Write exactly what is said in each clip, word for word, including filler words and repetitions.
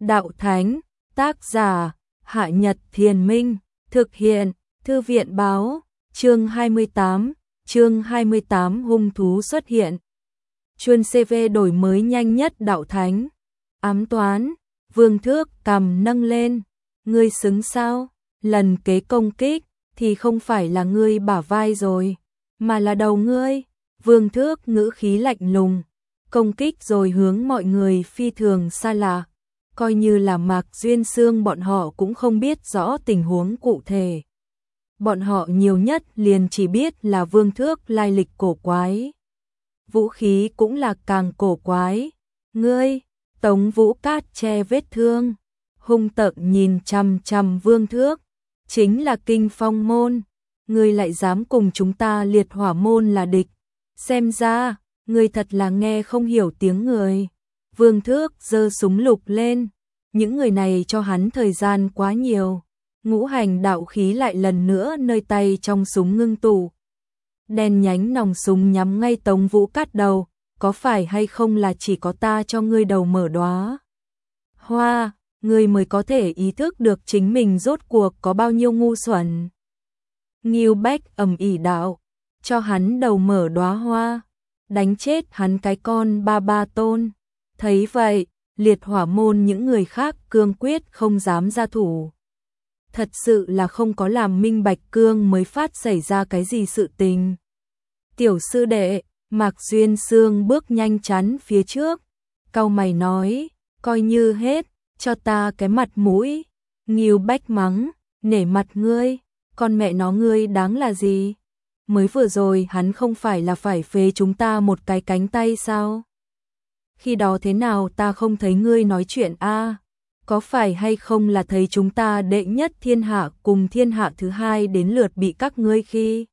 Đạo Thánh, tác giả, Hạ Nhật Thiền Minh, thực hiện, Thư viện báo, chương hai mươi tám, chương hai mươi tám hung thú xuất hiện. Chuân xê vê đổi mới nhanh nhất Đạo Thánh. Ám toán, Vương Thước cầm nâng lên, ngươi xứng sao? Lần kế công kích thì không phải là ngươi bả vai rồi, mà là đầu ngươi. Vương Thước ngữ khí lạnh lùng, công kích rồi hướng mọi người phi thường xa lạ, coi như là Mạc Duyên Xương bọn họ cũng không biết rõ tình huống cụ thể. Bọn họ nhiều nhất liền chỉ biết là Vương Thước lai lịch cổ quái. Vũ khí cũng là càng cổ quái. Ngươi, Tống Vũ Cát che vết thương, hung tợn nhìn chằm chằm Vương Thước, chính là Kinh Phong môn, ngươi lại dám cùng chúng ta Liệt Hỏa môn là địch, xem ra, ngươi thật là nghe không hiểu tiếng người. Vương Thước giơ súng lục lên, những người này cho hắn thời gian quá nhiều, ngũ hành đạo khí lại lần nữa nơi tay trong súng ngưng tụ. Đen nhánh nòng súng nhắm ngay Tống Vũ Cát đầu, có phải hay không là chỉ có ta cho ngươi đầu mở đóa hoa, ngươi mới có thể ý thức được chính mình rốt cuộc có bao nhiêu ngu xuẩn. Ngưu Bách ầm ĩ đạo, cho hắn đầu mở đóa hoa, đánh chết hắn cái con ba ba tôn. Thấy vậy, Liệt Hỏa môn những người khác cương quyết không dám ra thủ. Thật sự là không có làm minh bạch cương mới phát xảy ra cái gì sự tình. Tiểu sư đệ, Mạc Duyên Xương bước nhanh chắn phía trước, cau mày nói, coi như hết, cho ta cái mặt mũi. Ngưu Bách mắng, nể mặt ngươi, con mẹ nó ngươi đáng là gì? Mới vừa rồi hắn không phải là phải phế chúng ta một cái cánh tay sao? Khi đó thế nào ta không thấy ngươi nói chuyện a? À? Có phải hay không là thấy chúng ta đệ nhất thiên hạ cùng thiên hạ thứ hai đến lượt bị các ngươi khi?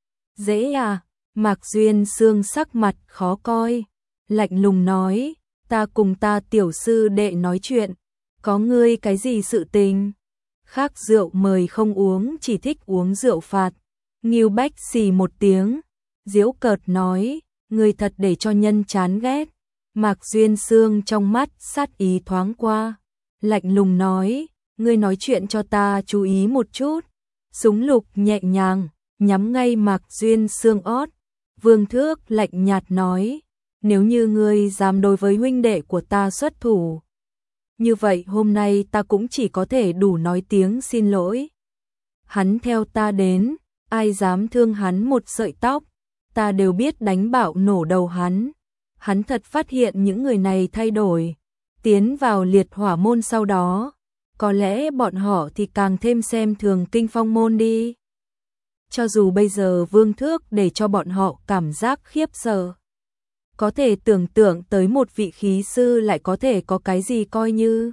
Dễ à? Mạc Duyên Xương sắc mặt khó coi, lạnh lùng nói, ta cùng ta tiểu sư đệ nói chuyện, có ngươi cái gì sự tình? Khác rượu mời không uống, chỉ thích uống rượu phạt. Ngưu Bách xì một tiếng, giễu cợt nói, ngươi thật để cho nhân chán ghét. Mạc Duyên Xương trong mắt sát ý thoáng qua, lạnh lùng nói, ngươi nói chuyện cho ta chú ý một chút. Súng lục nhẹ nhàng, nhắm ngay Mạc Duyên Xương ót. Vương Thước lạnh nhạt nói, nếu như ngươi dám đối với huynh đệ của ta xuất thủ, như vậy hôm nay ta cũng chỉ có thể đủ nói tiếng xin lỗi. Hắn theo ta đến, ai dám thương hắn một sợi tóc, ta đều biết đánh bạo nổ đầu hắn. Hắn thật phát hiện những người này thay đổi, tiến vào Liệt Hỏa môn sau đó, có lẽ bọn họ thì càng thêm xem thường Kinh Phong môn đi. Cho dù bây giờ Vương Thước để cho bọn họ cảm giác khiếp sợ, có thể tưởng tượng tới một vị khí sư lại có thể có cái gì coi như.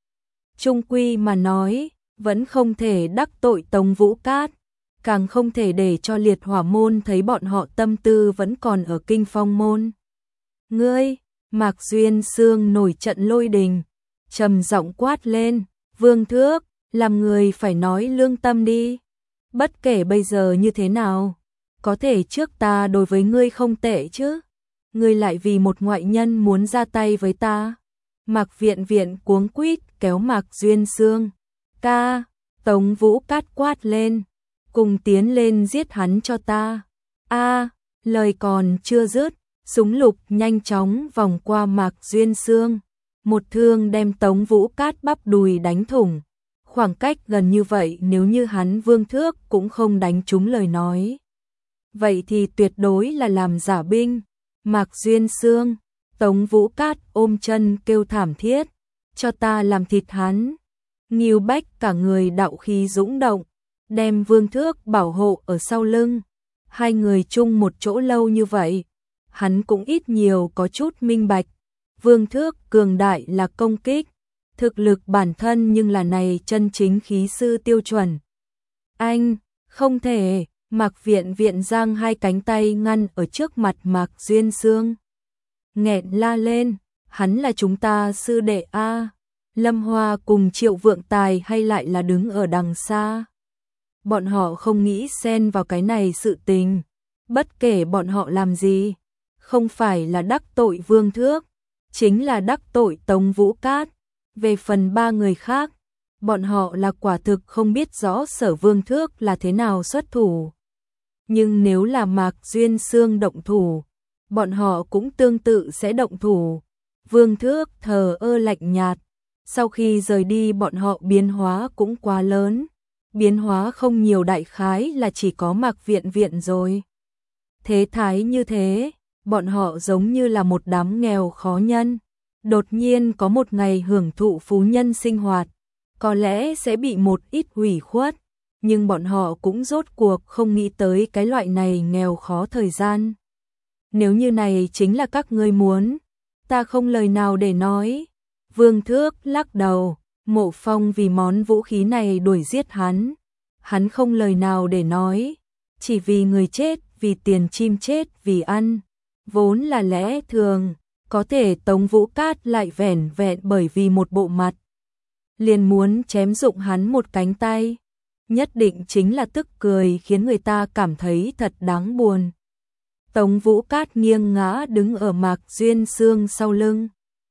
Trung quy mà nói, vẫn không thể đắc tội Tống Vũ Cát, càng không thể để cho Liệt Hỏa môn thấy bọn họ tâm tư vẫn còn ở Kinh Phong môn. Ngươi, Mạc Duyên Xương nổi trận lôi đình, trầm giọng quát lên, Vương Thước, làm người phải nói lương tâm đi. Bất kể bây giờ như thế nào, có thể trước ta đối với ngươi không tệ chứ, ngươi lại vì một ngoại nhân muốn ra tay với ta. Mạc Viện Viện cuống quýt kéo Mạc Duyên Xương, ca. Tống Vũ Cát quát lên, cùng tiến lên giết hắn cho ta. A, lời còn chưa dứt, súng lục nhanh chóng vòng qua Mạc Duyên Xương, một thương đem Tống Vũ Cát bắp đùi đánh thủng. Khoảng cách gần như vậy nếu như hắn Vương Thước cũng không đánh trúng lời nói, vậy thì tuyệt đối là làm giả binh. Mạc Duyên Xương, Tống Vũ Cát ôm chân kêu thảm thiết, cho ta làm thịt hắn. Ngưu Bách cả người đạo khí dũng động, đem Vương Thước bảo hộ ở sau lưng. Hai người chung một chỗ lâu như vậy, hắn cũng ít nhiều có chút minh bạch. Vương Thước cường đại là công kích, thực lực bản thân nhưng là này chân chính khí sư tiêu chuẩn. Anh, không thể. Mạc Viện Viện giang hai cánh tay ngăn ở trước mặt Mạc Duyên Xương, nghẹn la lên, hắn là chúng ta sư đệ a. Lâm Hoa cùng Triệu Vượng Tài hay lại là đứng ở đằng xa. Bọn họ không nghĩ xen vào cái này sự tình, bất kể bọn họ làm gì, không phải là đắc tội Vương Thước, chính là đắc tội Tống Vũ Cát. Về phần ba người khác, bọn họ là quả thực không biết rõ Sở Vương Thước là thế nào xuất thủ. Nhưng nếu là Mạc Duyên Xương động thủ, bọn họ cũng tương tự sẽ động thủ. Vương Thước thờ ơ lạnh nhạt, sau khi rời đi bọn họ biến hóa cũng quá lớn. Biến hóa không nhiều, đại khái là chỉ có Mạc Viện Viện rồi. Thế thái như thế, bọn họ giống như là một đám nghèo khó nhân. Đột nhiên có một ngày hưởng thụ phú nhân sinh hoạt, có lẽ sẽ bị một ít hủy khuất, nhưng bọn họ cũng rốt cuộc không nghĩ tới cái loại này nghèo khó thời gian. Nếu như này chính là các ngươi muốn, ta không lời nào để nói. Vương Thước lắc đầu, Mộ Phong vì món vũ khí này đuổi giết hắn. Hắn không lời nào để nói, chỉ vì người chết, vì tiền chim chết, vì ăn. Vốn là lẽ thường, có thể Tống Vũ Cát lại vẻn vẹn bởi vì một bộ mặt. Liền muốn chém dụng hắn một cánh tay. Nhất định chính là tức cười khiến người ta cảm thấy thật đáng buồn. Tống Vũ Cát nghiêng ngã đứng ở Mạc Duyên Xương sau lưng.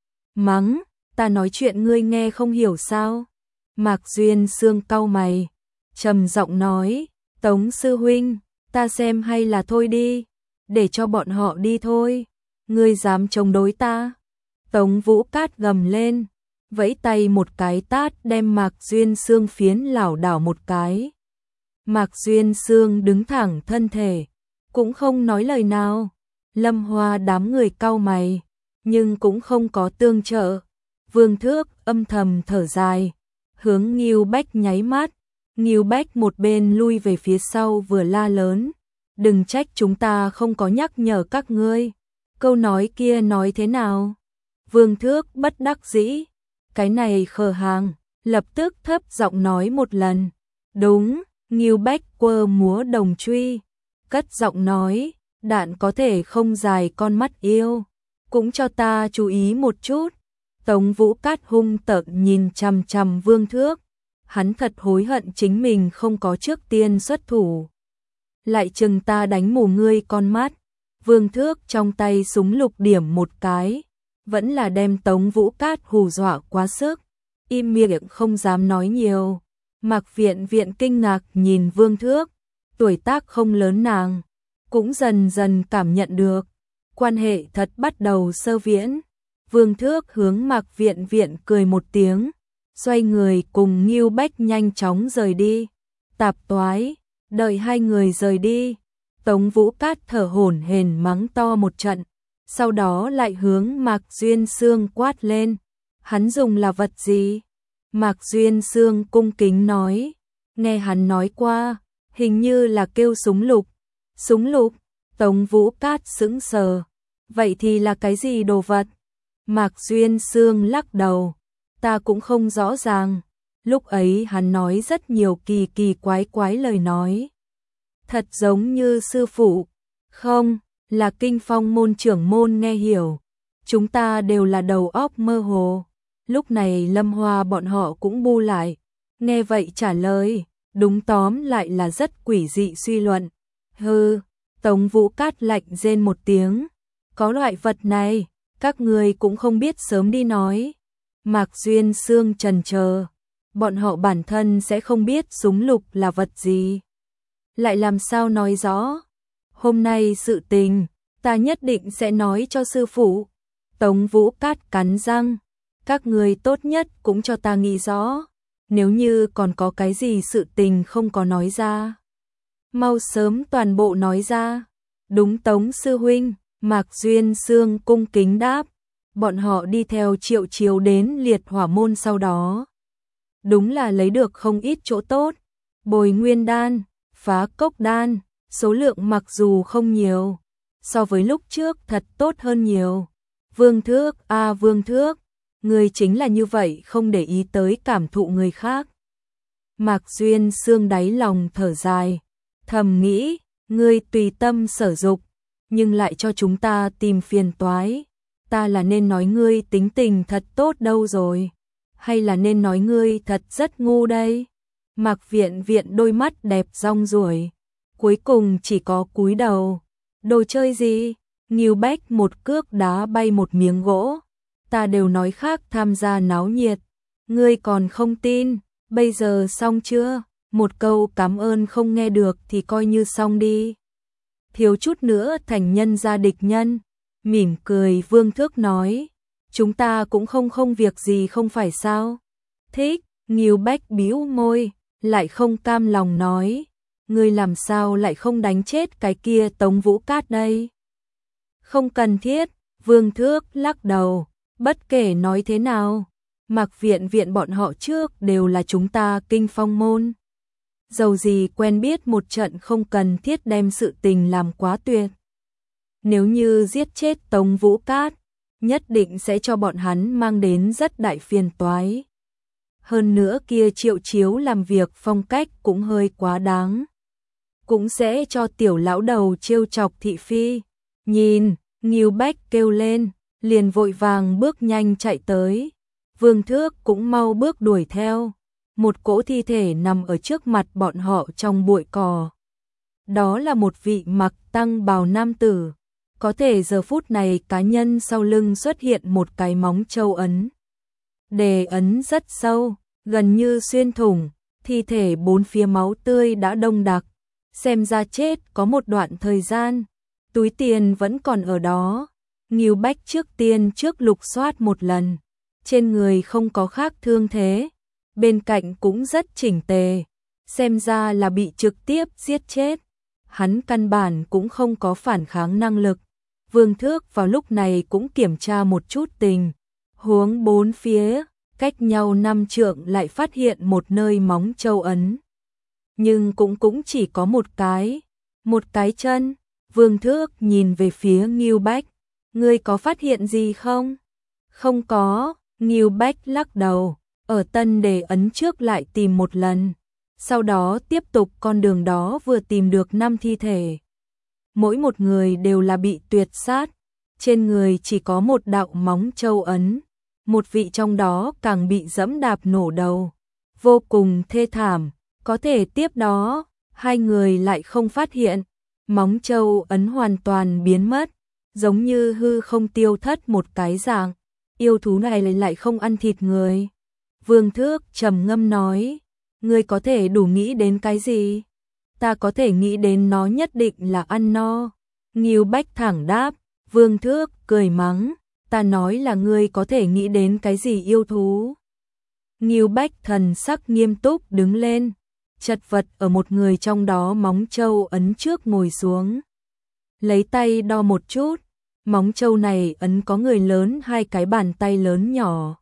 Mắng, ta nói chuyện ngươi nghe không hiểu sao? Mạc Duyên Xương cau mày, trầm giọng nói, Tống sư huynh, ta xem hay là thôi đi, để cho bọn họ đi thôi. Ngươi dám chống đối ta? Tống Vũ Cát gầm lên, vẫy tay một cái tát đem Mạc Duyên Xương phiến lảo đảo một cái. Mạc Duyên Xương đứng thẳng thân thể, cũng không nói lời nào. Lâm Hoa đám người cau mày, nhưng cũng không có tương trợ. Vương Thước âm thầm thở dài, hướng Ngưu Bách nháy mắt. Ngưu Bách một bên lui về phía sau vừa la lớn, đừng trách chúng ta không có nhắc nhở các ngươi. Câu nói kia nói thế nào? Vương Thước bất đắc dĩ, cái này khờ hàng, lập tức thấp giọng nói một lần. Đúng, Ngưu Bách quơ múa đồng truy, cất giọng nói, đạn có thể không dài con mắt yêu, cũng cho ta chú ý một chút. Tống Vũ Cát hung tợn nhìn chằm chằm Vương Thước, hắn thật hối hận chính mình không có trước tiên xuất thủ. Lại chừng ta đánh mù ngươi con mắt. Vương Thước trong tay súng lục điểm một cái, vẫn là đem Tống Vũ Cát hù dọa quá sức, im miệng không dám nói nhiều. Mạc Viện Viện kinh ngạc nhìn Vương Thước, tuổi tác không lớn nàng, cũng dần dần cảm nhận được, quan hệ thật bắt đầu sơ viễn. Vương Thước hướng Mạc Viện Viện cười một tiếng, xoay người cùng Ngưu Bách nhanh chóng rời đi. Tạp toái, đợi hai người rời đi, Tống Vũ Cát thở hổn hển mắng to một trận, sau đó lại hướng Mạc Duyên Xương quát lên, hắn dùng là vật gì? Mạc Duyên Xương cung kính nói, nghe hắn nói qua, hình như là kêu súng lục. Súng lục? Tống Vũ Cát sững sờ, vậy thì là cái gì đồ vật? Mạc Duyên Xương lắc đầu, ta cũng không rõ ràng, lúc ấy hắn nói rất nhiều kỳ kỳ quái quái lời nói. Thật giống như sư phụ, không, là Kinh Phong môn trưởng môn nghe hiểu, chúng ta đều là đầu óc mơ hồ. Lúc này Lâm Hoa bọn họ cũng bu lại, nghe vậy trả lời, đúng tóm lại là rất quỷ dị suy luận. Hừ, Tống Vũ Cát lạnh rên một tiếng, có loại vật này, các người cũng không biết sớm đi nói. Mạc Duyên Xương trần chờ, bọn họ bản thân sẽ không biết súng lục là vật gì, lại làm sao nói rõ. Hôm nay sự tình, ta nhất định sẽ nói cho sư phụ. Tống Vũ Cát cắn răng, các người tốt nhất cũng cho ta nghĩ rõ, nếu như còn có cái gì sự tình không có nói ra, mau sớm toàn bộ nói ra. Đúng Tống sư huynh, Mạc Duyên Xương cung kính đáp. Bọn họ đi theo Triệu Chiếu đến Liệt Hỏa môn sau đó, đúng là lấy được không ít chỗ tốt, bồi nguyên đan, phá cốc đan, số lượng mặc dù không nhiều, so với lúc trước thật tốt hơn nhiều. Vương Thước, a à, Vương Thước, người chính là như vậy không để ý tới cảm thụ người khác. Mạc Duyên Xương đáy lòng thở dài, thầm nghĩ, ngươi tùy tâm sở dục, nhưng lại cho chúng ta tìm phiền toái. Ta là nên nói ngươi tính tình thật tốt đâu rồi, hay là nên nói ngươi thật rất ngu đây? Mạc Viện Viện đôi mắt đẹp rong ruổi, cuối cùng chỉ có cúi đầu. Đồ chơi gì? Ngưu Bách một cước đá bay một miếng gỗ. Ta đều nói khác tham gia náo nhiệt, Ngươi còn không tin, bây giờ xong chưa? Một câu cảm ơn không nghe được thì coi như xong đi. Thiếu chút nữa thành nhân gia địch nhân. Mỉm cười Vương Thước nói, chúng ta cũng không không việc gì không phải sao? Thích, Ngưu Bách bĩu môi, lại không cam lòng nói, ngươi làm sao lại không đánh chết cái kia Tống Vũ Cát đây? Không cần thiết, Vương Thước lắc đầu, bất kể nói thế nào, Mạc Viện Viện bọn họ trước đều là chúng ta Kinh Phong môn. Dầu gì quen biết một trận không cần thiết đem sự tình làm quá tuyệt. Nếu như giết chết Tống Vũ Cát, nhất định sẽ cho bọn hắn mang đến rất đại phiền toái. Hơn nữa kia Triệu Chiếu làm việc phong cách cũng hơi quá đáng. Cũng sẽ cho tiểu lão đầu trêu chọc thị phi. Nhìn, Ngưu Bách kêu lên, liền vội vàng bước nhanh chạy tới. Vương Thước cũng mau bước đuổi theo. Một cỗ thi thể nằm ở trước mặt bọn họ trong bụi cỏ. Đó là một vị mặc tăng bào nam tử. Có thể giờ phút này cá nhân sau lưng xuất hiện một cái móng trâu ấn. Đề ấn rất sâu, gần như xuyên thủng, thi thể bốn phía máu tươi đã đông đặc. Xem ra chết có một đoạn thời gian, túi tiền vẫn còn ở đó. Ngưu Bách trước tiên trước lục soát một lần, trên người không có khác thương thế, bên cạnh cũng rất chỉnh tề, xem ra là bị trực tiếp giết chết. Hắn căn bản cũng không có phản kháng năng lực. Vương Thước vào lúc này cũng kiểm tra một chút tình huống bốn phía, cách nhau năm trượng lại phát hiện một nơi móng trâu ấn. Nhưng cũng cũng chỉ có một cái, một cái chân. Vương Thước nhìn về phía Ngưu Bách, ngươi có phát hiện gì không? Không có, Ngưu Bách lắc đầu, ở tân đề ấn trước lại tìm một lần, sau đó tiếp tục con đường đó vừa tìm được năm thi thể. Mỗi một người đều là bị tuyệt sát, trên người chỉ có một đạo móng trâu ấn, một vị trong đó càng bị dẫm đạp nổ đầu, vô cùng thê thảm. Có thể tiếp đó, hai người lại không phát hiện, móng trâu ấn hoàn toàn biến mất, giống như hư không tiêu thất một cái dạng. Yêu thú này lại lại không ăn thịt người. Vương Thước trầm ngâm nói, ngươi có thể đủ nghĩ đến cái gì? Ta có thể nghĩ đến nó nhất định là ăn no. Ngưu Bách thẳng đáp. Vương Thước cười mắng, ta nói là ngươi có thể nghĩ đến cái gì yêu thú? Ngưu Bách thần sắc nghiêm túc đứng lên, chật vật ở một người trong đó móng trâu ấn trước ngồi xuống. Lấy tay đo một chút, móng trâu này ấn có người lớn hai cái bàn tay lớn nhỏ.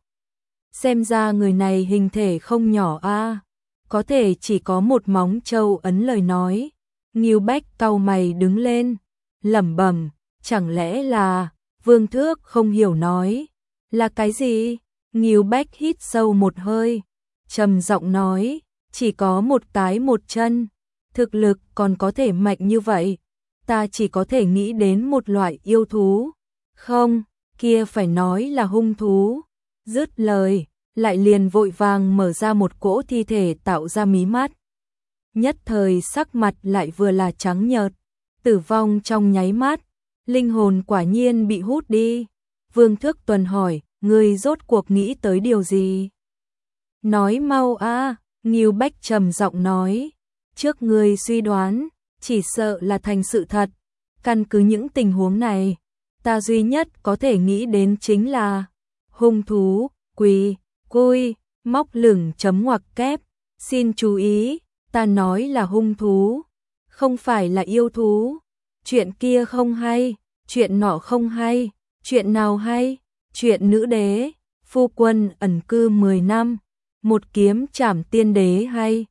Xem ra người này hình thể không nhỏ a, à. Có thể chỉ có một móng trâu ấn lời nói. Ngưu Bách cau mày đứng lên, lẩm bẩm, chẳng lẽ là... Vương Thước không hiểu nói, là cái gì? Ngưu Bách hít sâu một hơi, trầm giọng nói, chỉ có một cái một chân, thực lực còn có thể mạnh như vậy, ta chỉ có thể nghĩ đến một loại yêu thú. Không, kia phải nói là hung thú. Dứt lời, lại liền vội vàng mở ra một cỗ thi thể tạo ra mí mắt. Nhất thời sắc mặt lại vừa là trắng nhợt, tử vong trong nháy mắt, linh hồn quả nhiên bị hút đi. Vương Thước Tuần hỏi, ngươi rốt cuộc nghĩ tới điều gì? Nói mau a, Ngưu Bách trầm giọng nói, trước ngươi suy đoán, chỉ sợ là thành sự thật. Căn cứ những tình huống này, ta duy nhất có thể nghĩ đến chính là hung thú, quỷ, cui, móc lửng chấm ngoặc kép. Xin chú ý, ta nói là hung thú, không phải là yêu thú. Chuyện kia không hay, chuyện nọ không hay, chuyện nào hay? Chuyện nữ đế, phu quân ẩn cư mười năm, một kiếm trảm tiên đế hay?